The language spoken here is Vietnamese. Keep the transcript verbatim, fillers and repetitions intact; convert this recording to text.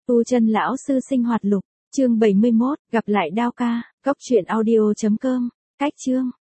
Tu chân lão sư sinh hoạt lục, chương bảy mươi mốt, gặp lại Đao ca, cốc truyện audio chấm com, cách chương.